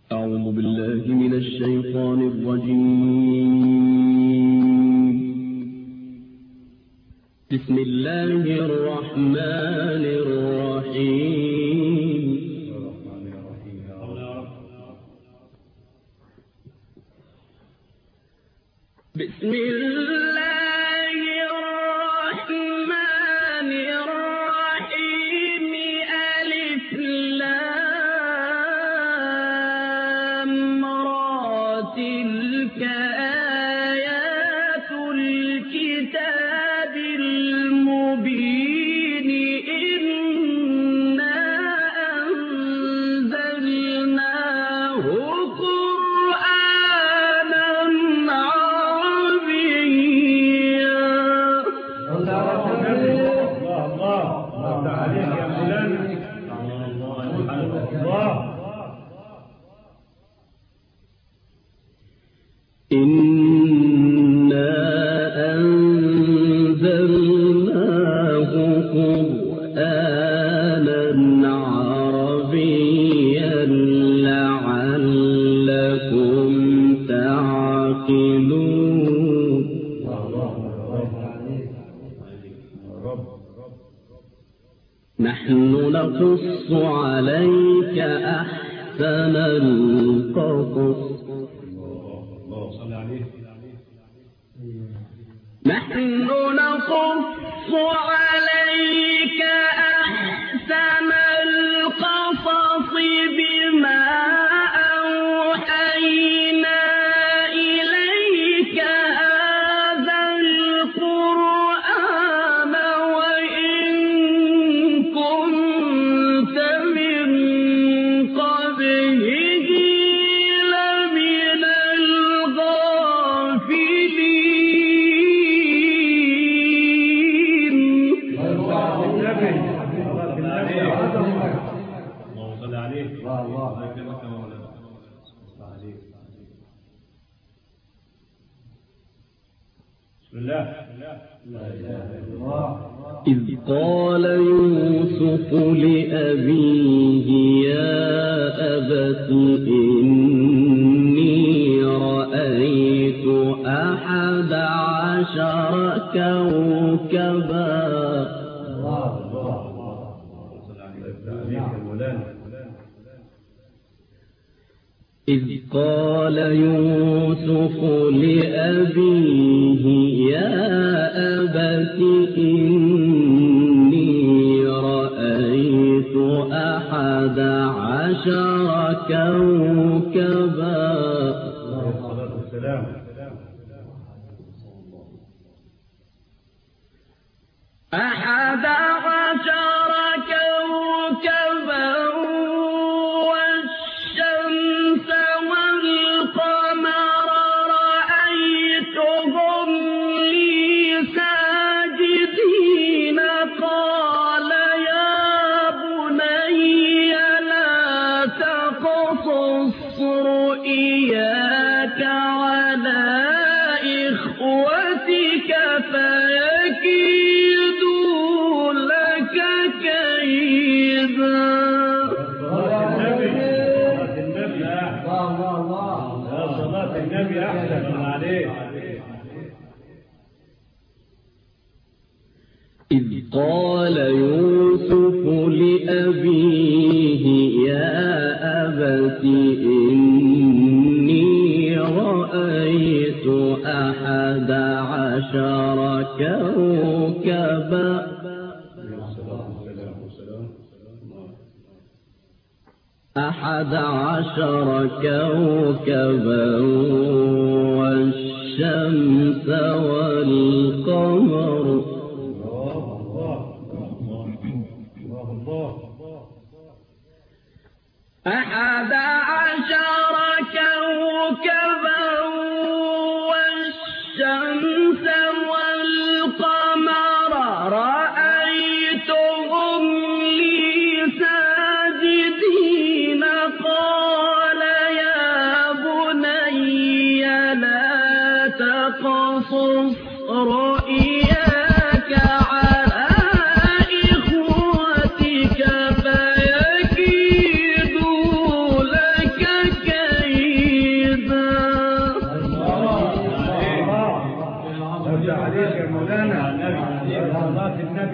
أعوذ بالله من الشيطان الرجيم. بسم الله الرحمن الرحيم. بسم الله الرحمن الرحيم. ألف لام را. تلك آيات الكتاب المبين. إنا أنزلناه قرآنا عربيا. إنا أنزلناه قرآنا عربيا لعلكم تعقلون. نحن نقص عليك أحسن القصص. نحن نقص عليك أحسن القصص بما أوحينا إليك هذا القرآن وإن كنت من قبله لمن الغافلين. إذ قال يوسف لأبيه يا أبت إني رأيت 11 كوكبا. إذ قال يوسف لأبيه يا أبت إني رأيت 11 كوكبا. 11 كوكبا والشمس والقمر رأيتهم لي ساجدين. قال يا بني لا تقصص رؤياك على إخوتك فيكيدوا لك كيدا. إذ قال يوسف لأبيه يا أبت إني رأيت 11 كوكبا. 11 كوكبا والشمس والقمر. 11 كوكبا والشمس والقمر رأيتهم لي ساجدين. قال يا بني لا تقصص رؤياك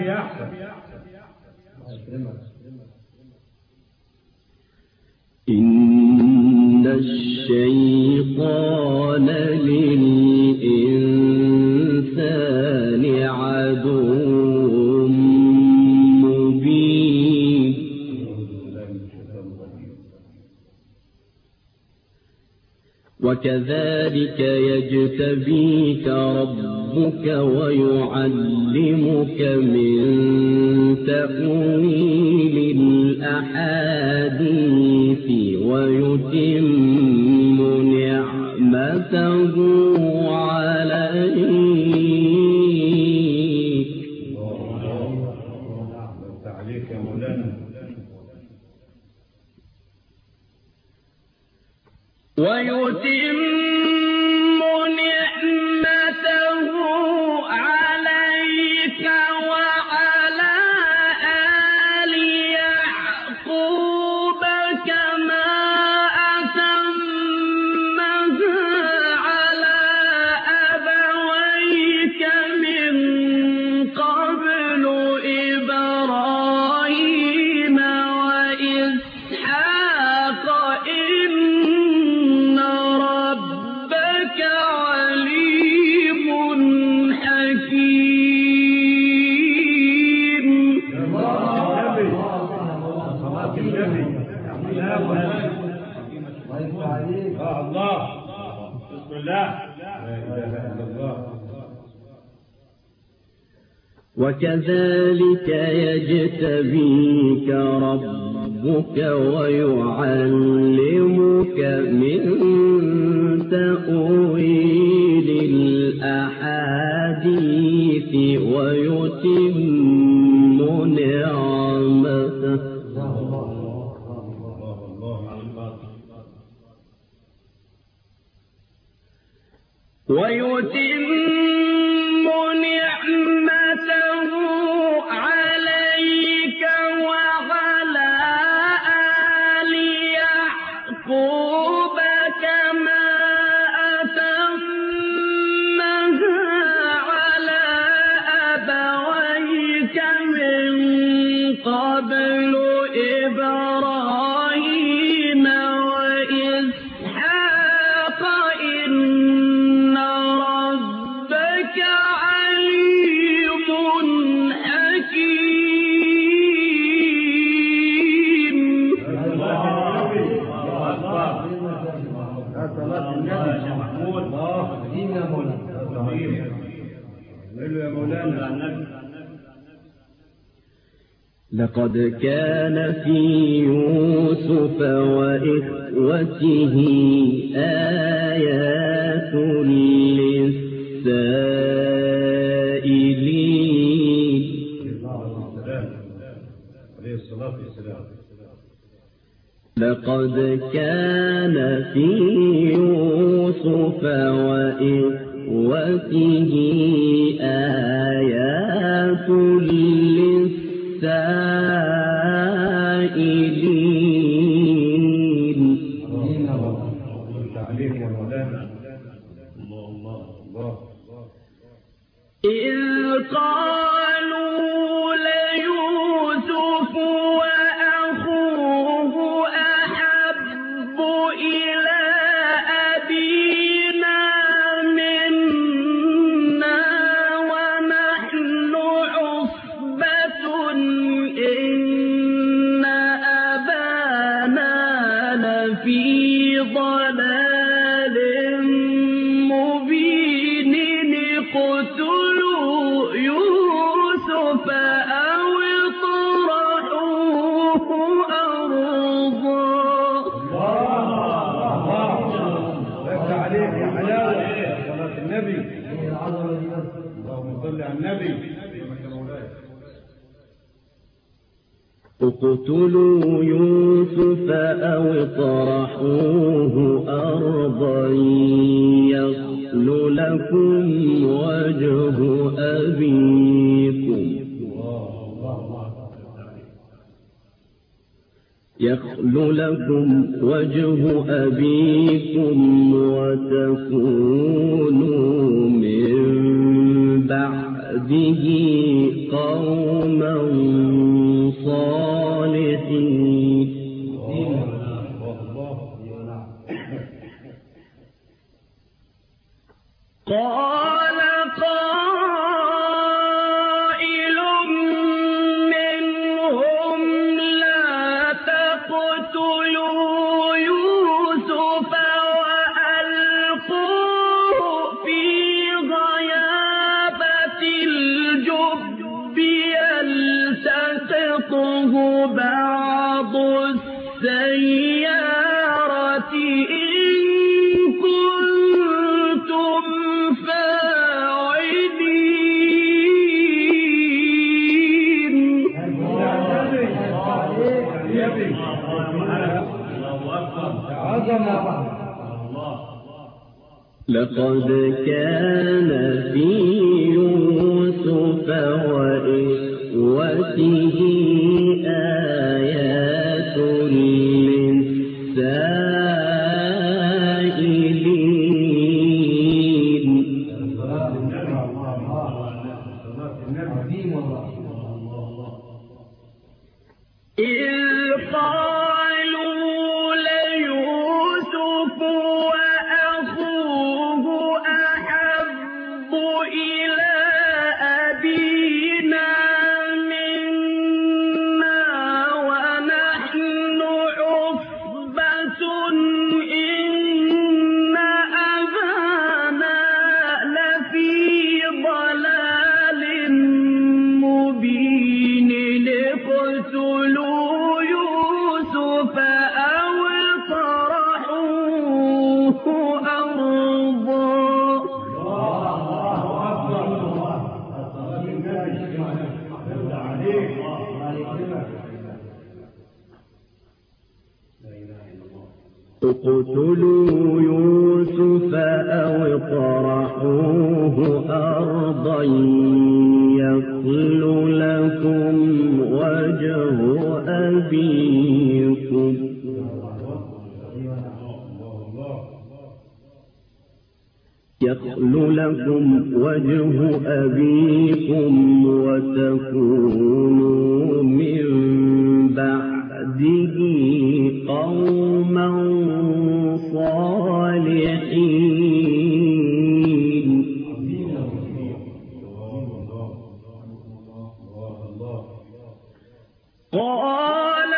النبي أحسن. إن الشيطان للإنسان عدو مبين وكذلك يجتبيك ربك ويعلمك من تأويل الأحاديث ويتم نعمته عليك. عليك يا مولانا. ويتم نعمته عليك وعلى آل يعقوب كما أتمها على أبويك من قبل إبراهيم وإسحاق إن ربك عليم حكيم. الله بسم الله. لا إله إلا الله. وكذلك يجتبيك ربك ويعلمك من تأويل الأحاديث ويتم نعمته عليك وعلى آل يعقوب كما أتمها على أبويك من قبل إبراهيم وإسحاق إن ربك عليم حكيم. لقد كان في يوسف وإخوته آيات للسائلين. لقد كان في يوسف وإخوته آيات للسائلين. إذ قالوا ليوسف وأخوه أحب إلى أبينا منا ونحن عصبة إن أبانا لفي ضلال مبين. اقتلوا يوسف أو اطرحوه أرضا. لك عليك يا حلاوة صلاة النبي. اللهم صل على النبي. اقتلوا يوسف أو اطرحوه أرضا يخل لكم وجه أبيكم وتكونوا من بعده قوما صالحين قال قائل منهم لا تقتلوا يوسف وألقوه في غيابة الجب يلتقطه بعض السيارة إن كنتم فاعلين لقد كان في يوسف وإخوته آيات للسائلين إذ قالوا ليوسف وأخوه أحب إلى أبينا منا ونحن عصبة إن أبانا لفي ضلال مبين اقتلوا يوسف أو اطرحوه أرضا اقتلوا يوسف أو اطرحوه أرضا يخل لكم وجه أبيكم وتكونوا من بعده قوما صالحين قال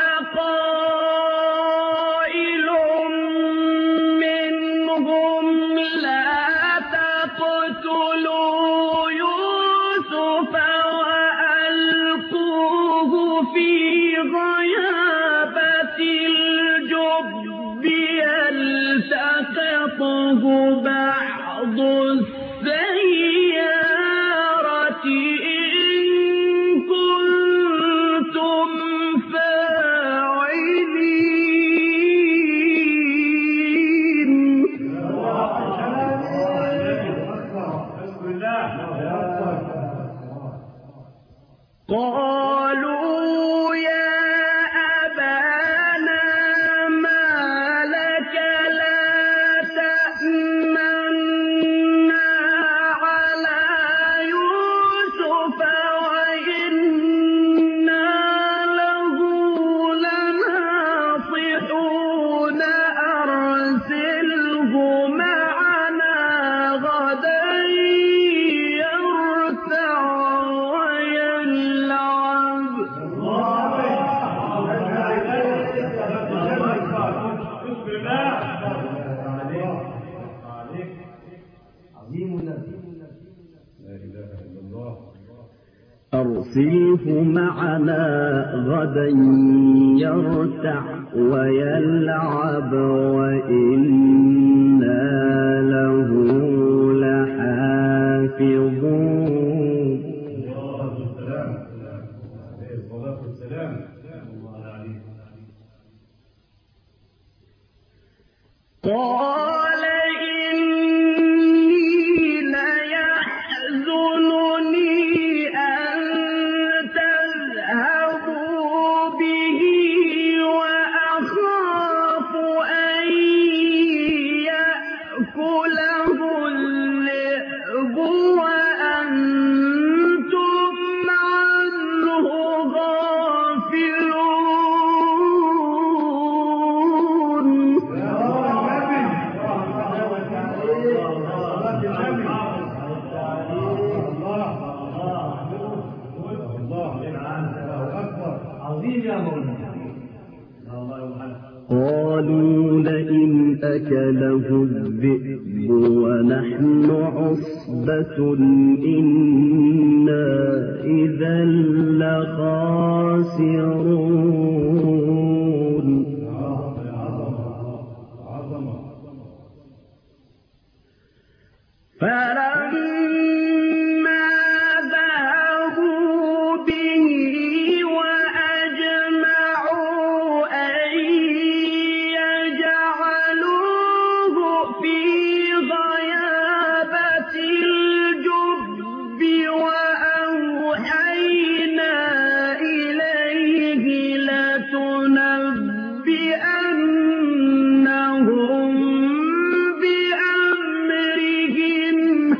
قائل منهم لا تقتلوا يوسف وألقوه في غيابة الجب يلتقطه بعض السيارة إن كنتم فاعلين قالوا يا أبانا ما لك لا تأمنا على يوسف وإنا له لناصحون أرسله معنا غدا يرتع ويلعب أرسله معنا غدا يرتع ويلعب وإنا له لحافظون قال إني ليحزنني أن تذهبوا به وأخاف أن يأكله الذئب وأنتم إن أكله الذئب ونحن عصبة إنا إذا لخاسرون فلما ذهبوا به وأجمعوا أن يجعلوه في غيابة الجب وأوحينا إليه لتنبئنهم بأمرهم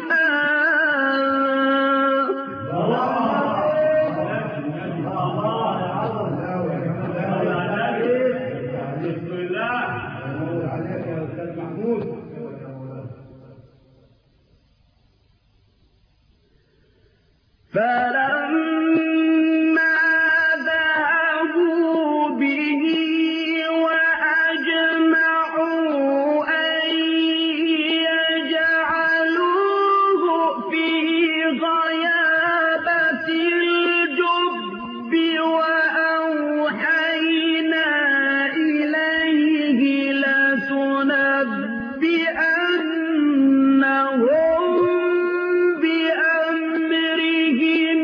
فلما ذهبوا به وأجمعوا أن يجعلوه في غيابة الجب وأوحينا إليه لتنبئنهم بأمرهم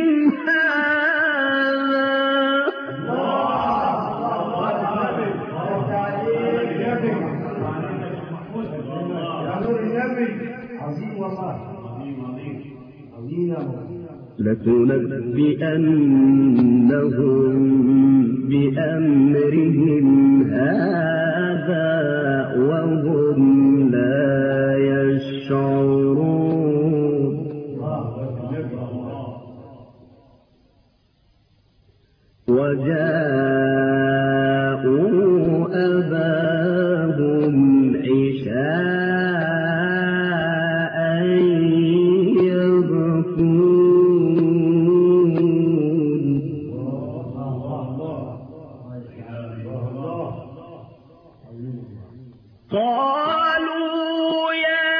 هذا وهم لا يشعرون وجاءوا أباهم عشاء يبكون قالوا يا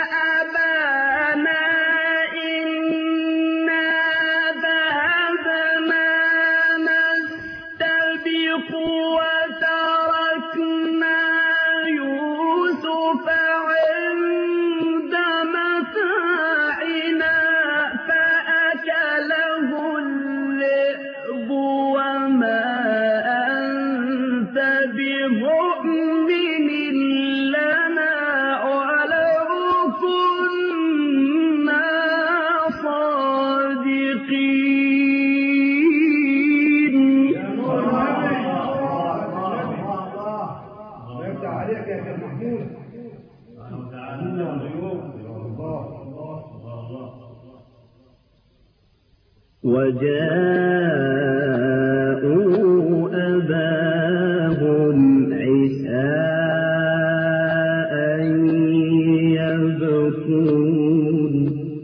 أبانا إنا ذهبنا نستبق وتركنا يوسف عند متاعنا فأكله الذئب وما أنت بمؤمن لنا ولو كنا صادقين عليك يا محمود وجاءوا أباهم عشاء يبكون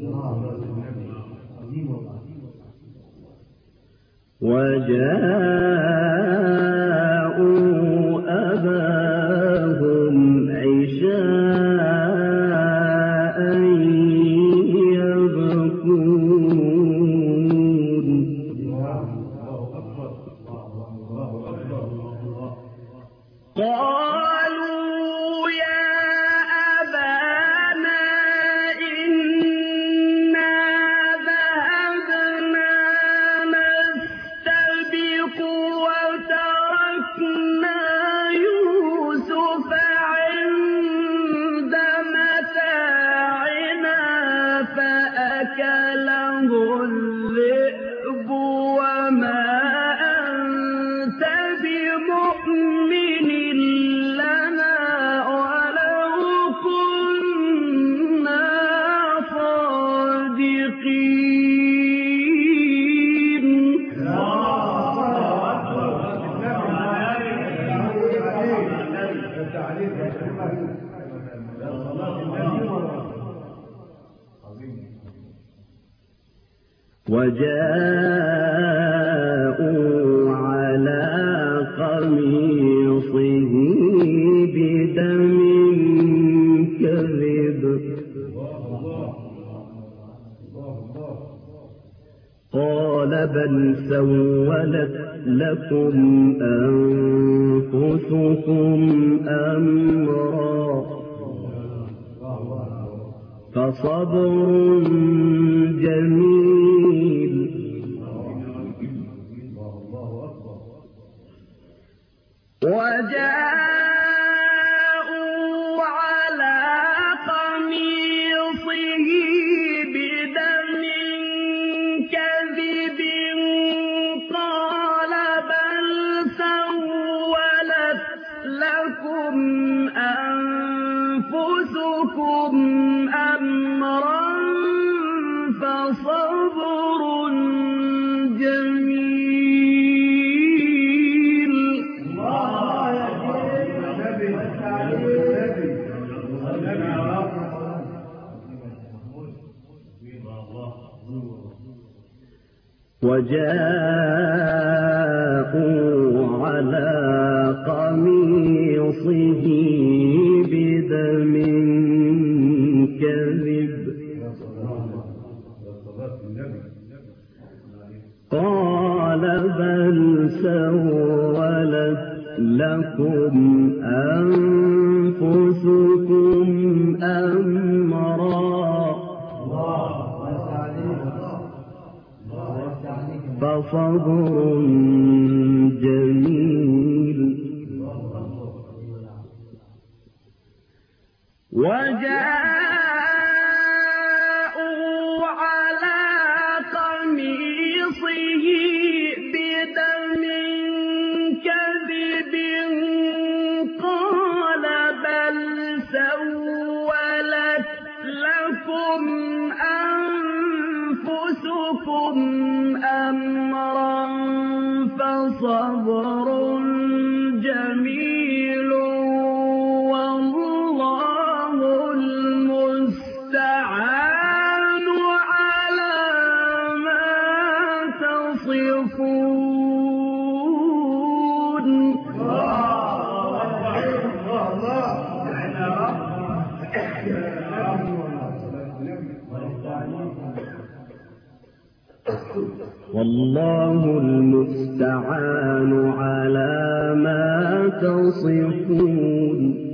وجاءوا أباهم عشاء يبكون قالوا يا أبانا إنا ذهبنا نستبق وتركنا يوسف عند متاعنا فأكله الذئب وما أنت بمؤمن لنا ولو كنا صادقين وجاءوا على قميصه بدم قال بل سولت لكم أنفسكم أمرا فصبر جميل وجاءوا على قميصه بدم كذب قال بل سولت لكم أنفسكم أمرا فصبر جميل وجاءوا على قميصه بدم كذب قال بل سولت لكم أنفسكم أمرا فصبر جميل وجاءوا على قميصه بدم كذب قال بل سولت لكم أنفسكم أمرا فصبر جميل والله المستعان على ما تصفون والله المستعان على ما تصفون